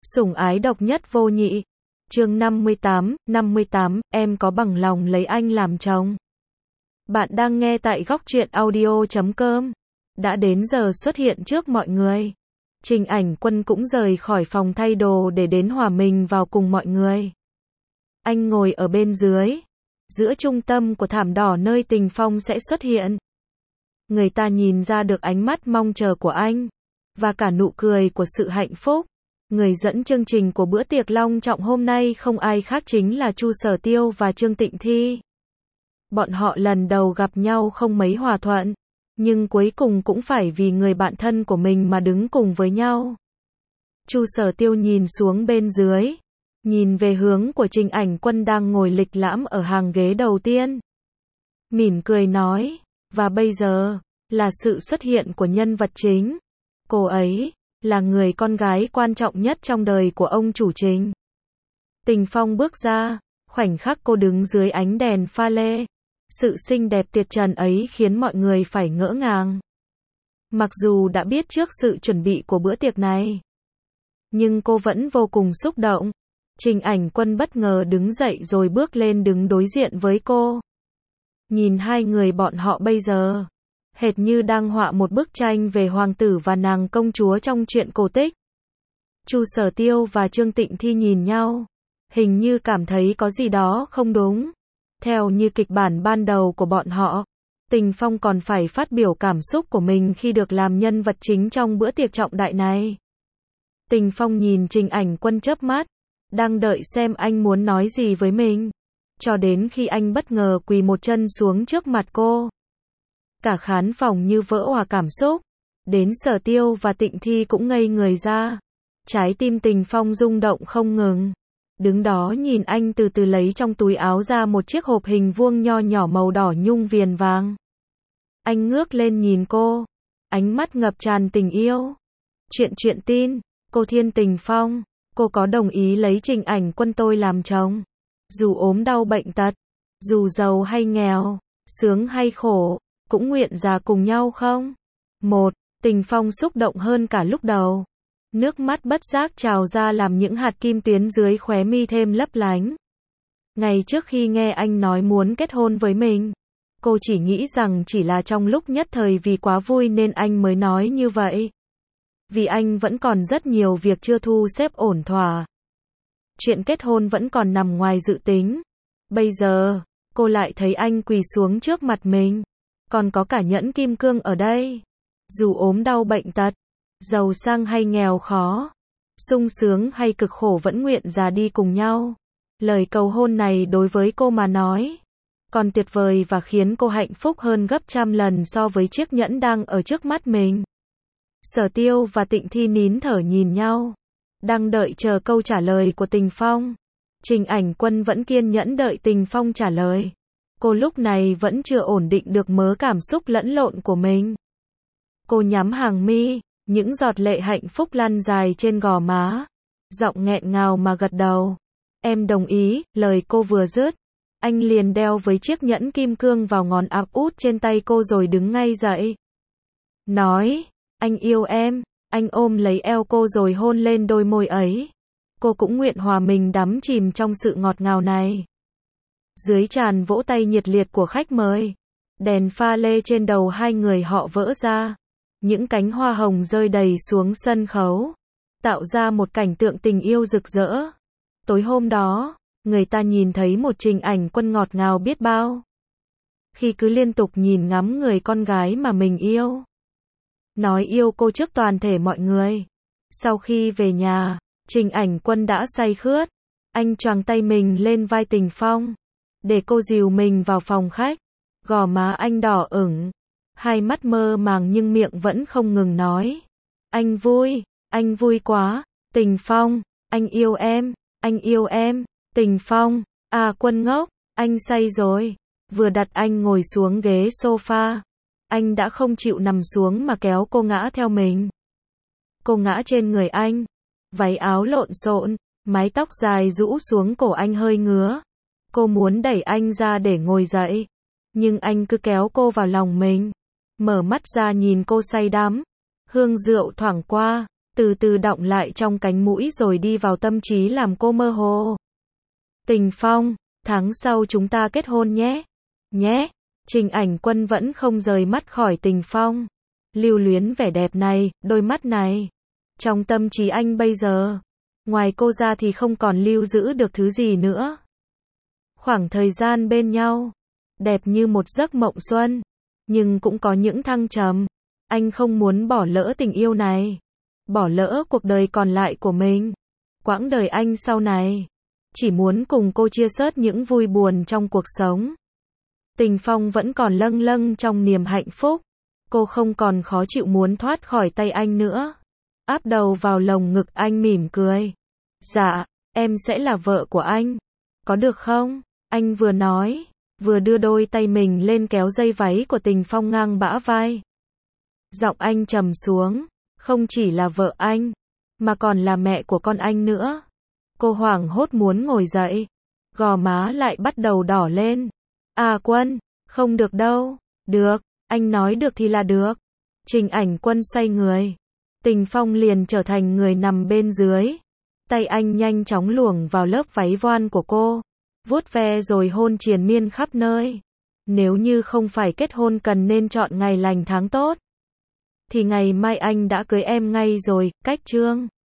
Sủng ái độc nhất vô nhị. Chương 58, em có bằng lòng lấy anh làm chồng? Bạn đang nghe tại góc truyện audio.com. Đã đến giờ xuất hiện trước mọi người. Trình Ảnh Quân cũng rời khỏi phòng thay đồ để đến hòa mình vào cùng mọi người. Anh ngồi ở bên dưới, giữa trung tâm của thảm đỏ nơi Tình Phong sẽ xuất hiện. Người ta nhìn ra được ánh mắt mong chờ của anh, và cả nụ cười của sự hạnh phúc. Người dẫn chương trình của bữa tiệc long trọng hôm nay không ai khác chính là Chu Sở Tiêu và Trương Tịnh Thi. Bọn họ lần đầu gặp nhau không mấy hòa thuận, nhưng cuối cùng cũng phải vì người bạn thân của mình mà đứng cùng với nhau. Chu Sở Tiêu nhìn xuống bên dưới, nhìn về hướng của Trình Ảnh Quân đang ngồi lịch lãm ở hàng ghế đầu tiên. Mỉm cười nói, và bây giờ, là sự xuất hiện của nhân vật chính. Cô ấy là người con gái quan trọng nhất trong đời của ông chủ Trình. Tình Phong bước ra, khoảnh khắc cô đứng dưới ánh đèn pha lê. Sự xinh đẹp tuyệt trần ấy khiến mọi người phải ngỡ ngàng. Mặc dù đã biết trước sự chuẩn bị của bữa tiệc này, nhưng cô vẫn vô cùng xúc động. Trình Ảnh Quân bất ngờ đứng dậy rồi bước lên đứng đối diện với cô. Nhìn hai người bọn họ bây giờ, hệt như đang họa một bức tranh về hoàng tử và nàng công chúa trong truyện cổ tích. Chu Sở Tiêu và Trương Tịnh Thi nhìn nhau, hình như cảm thấy có gì đó không đúng. Theo như kịch bản ban đầu của bọn họ, Tình Phong còn phải phát biểu cảm xúc của mình khi được làm nhân vật chính trong bữa tiệc trọng đại này. Tình Phong nhìn Trình Ảnh Quân chớp mắt, đang đợi xem anh muốn nói gì với mình, cho đến khi anh bất ngờ quỳ một chân xuống trước mặt cô. Cả khán phòng như vỡ òa cảm xúc, đến Sở Tiêu và Tịnh Thi cũng ngây người ra. Trái tim Tình Phong rung động không ngừng. Đứng đó nhìn anh từ từ lấy trong túi áo ra một chiếc hộp hình vuông nho nhỏ màu đỏ nhung viền vàng. Anh ngước lên nhìn cô, ánh mắt ngập tràn tình yêu. Chuyện tin, cô Thiên Tình Phong, cô có đồng ý lấy Trình Ảnh Quân tôi làm chồng? Dù ốm đau bệnh tật, dù giàu hay nghèo, sướng hay khổ, cũng nguyện già cùng nhau không? Tình Phong xúc động hơn cả lúc đầu. Nước mắt bất giác trào ra làm những hạt kim tuyến dưới khóe mi thêm lấp lánh. Ngày trước khi nghe anh nói muốn kết hôn với mình, cô chỉ nghĩ rằng chỉ là trong lúc nhất thời vì quá vui nên anh mới nói như vậy. Vì anh vẫn còn rất nhiều việc chưa thu xếp ổn thỏa. Chuyện kết hôn vẫn còn nằm ngoài dự tính. Bây giờ, cô lại thấy anh quỳ xuống trước mặt mình. Còn có cả nhẫn kim cương ở đây. Dù ốm đau bệnh tật, giàu sang hay nghèo khó, sung sướng hay cực khổ vẫn nguyện già đi cùng nhau. Lời cầu hôn này đối với cô mà nói, còn tuyệt vời và khiến cô hạnh phúc hơn gấp trăm lần so với chiếc nhẫn đang ở trước mắt mình. Sở Tiêu và Tịnh Thi nín thở nhìn nhau, đang đợi chờ câu trả lời của Tình Phong. Trình Ảnh Quân vẫn kiên nhẫn đợi Tình Phong trả lời. Cô lúc này vẫn chưa ổn định được mớ cảm xúc lẫn lộn của mình. Cô nhắm hàng mi, những giọt lệ hạnh phúc lăn dài trên gò má. Giọng nghẹn ngào mà gật đầu. Em đồng ý. Lời cô vừa dứt, anh liền đeo với chiếc nhẫn kim cương vào ngón áp út trên tay cô rồi đứng ngay dậy. Nói, anh yêu em. Anh ôm lấy eo cô rồi hôn lên đôi môi ấy. Cô cũng nguyện hòa mình đắm chìm trong sự ngọt ngào này. Dưới tràn vỗ tay nhiệt liệt của khách mời, đèn pha lê trên đầu hai người họ vỡ ra. Những cánh hoa hồng rơi đầy xuống sân khấu, tạo ra một cảnh tượng tình yêu rực rỡ. Tối hôm đó, người ta nhìn thấy một Trình Ảnh Quân ngọt ngào biết bao. Khi cứ liên tục nhìn ngắm người con gái mà mình yêu. Nói yêu cô trước toàn thể mọi người. Sau khi về nhà, Trình Ảnh Quân đã say khướt. Anh choàng tay mình lên vai Tình Phong, để cô dìu mình vào phòng khách. Gò má anh đỏ ửng, hai mắt mơ màng nhưng miệng vẫn không ngừng nói. Anh vui quá. Tình Phong, anh yêu em. Tình Phong, à Quân ngốc, anh say rồi. Vừa đặt anh ngồi xuống ghế sofa, anh đã không chịu nằm xuống mà kéo cô ngã theo mình. Cô ngã trên người anh, váy áo lộn xộn, mái tóc dài rũ xuống cổ anh hơi ngứa. Cô muốn đẩy anh ra để ngồi dậy, nhưng anh cứ kéo cô vào lòng mình. Mở mắt ra nhìn cô say đắm, hương rượu thoảng qua, từ từ đọng lại trong cánh mũi rồi đi vào tâm trí làm cô mơ hồ. Tình Phong, tháng sau chúng ta kết hôn nhé. Nhé. Trình Ảnh Quân vẫn không rời mắt khỏi Tình Phong. Lưu luyến vẻ đẹp này, đôi mắt này. Trong tâm trí anh bây giờ, ngoài cô ra thì không còn lưu giữ được thứ gì nữa. Khoảng thời gian bên nhau, đẹp như một giấc mộng xuân, nhưng cũng có những thăng trầm. Anh không muốn bỏ lỡ tình yêu này, bỏ lỡ cuộc đời còn lại của mình. Quãng đời anh sau này, chỉ muốn cùng cô chia sớt những vui buồn trong cuộc sống. Tình Phong vẫn còn lâng lâng trong niềm hạnh phúc. Cô không còn khó chịu muốn thoát khỏi tay anh nữa. Áp đầu vào lồng ngực anh mỉm cười. Dạ, em sẽ là vợ của anh. Có được không? Anh vừa nói, vừa đưa đôi tay mình lên kéo dây váy của Tình Phong ngang bả vai. Giọng anh trầm xuống, không chỉ là vợ anh, mà còn là mẹ của con anh nữa. Cô hoảng hốt muốn ngồi dậy, gò má lại bắt đầu đỏ lên. À Quân, không được đâu. Được, anh nói được thì là được. Trình Ảnh Quân xoay người. Tình Phong liền trở thành người nằm bên dưới. Tay anh nhanh chóng luồn vào lớp váy voan của cô, vuốt ve rồi hôn triền miên khắp nơi. Nếu như không phải kết hôn cần nên chọn ngày lành tháng tốt, thì ngày mai anh đã cưới em ngay rồi. Cách chương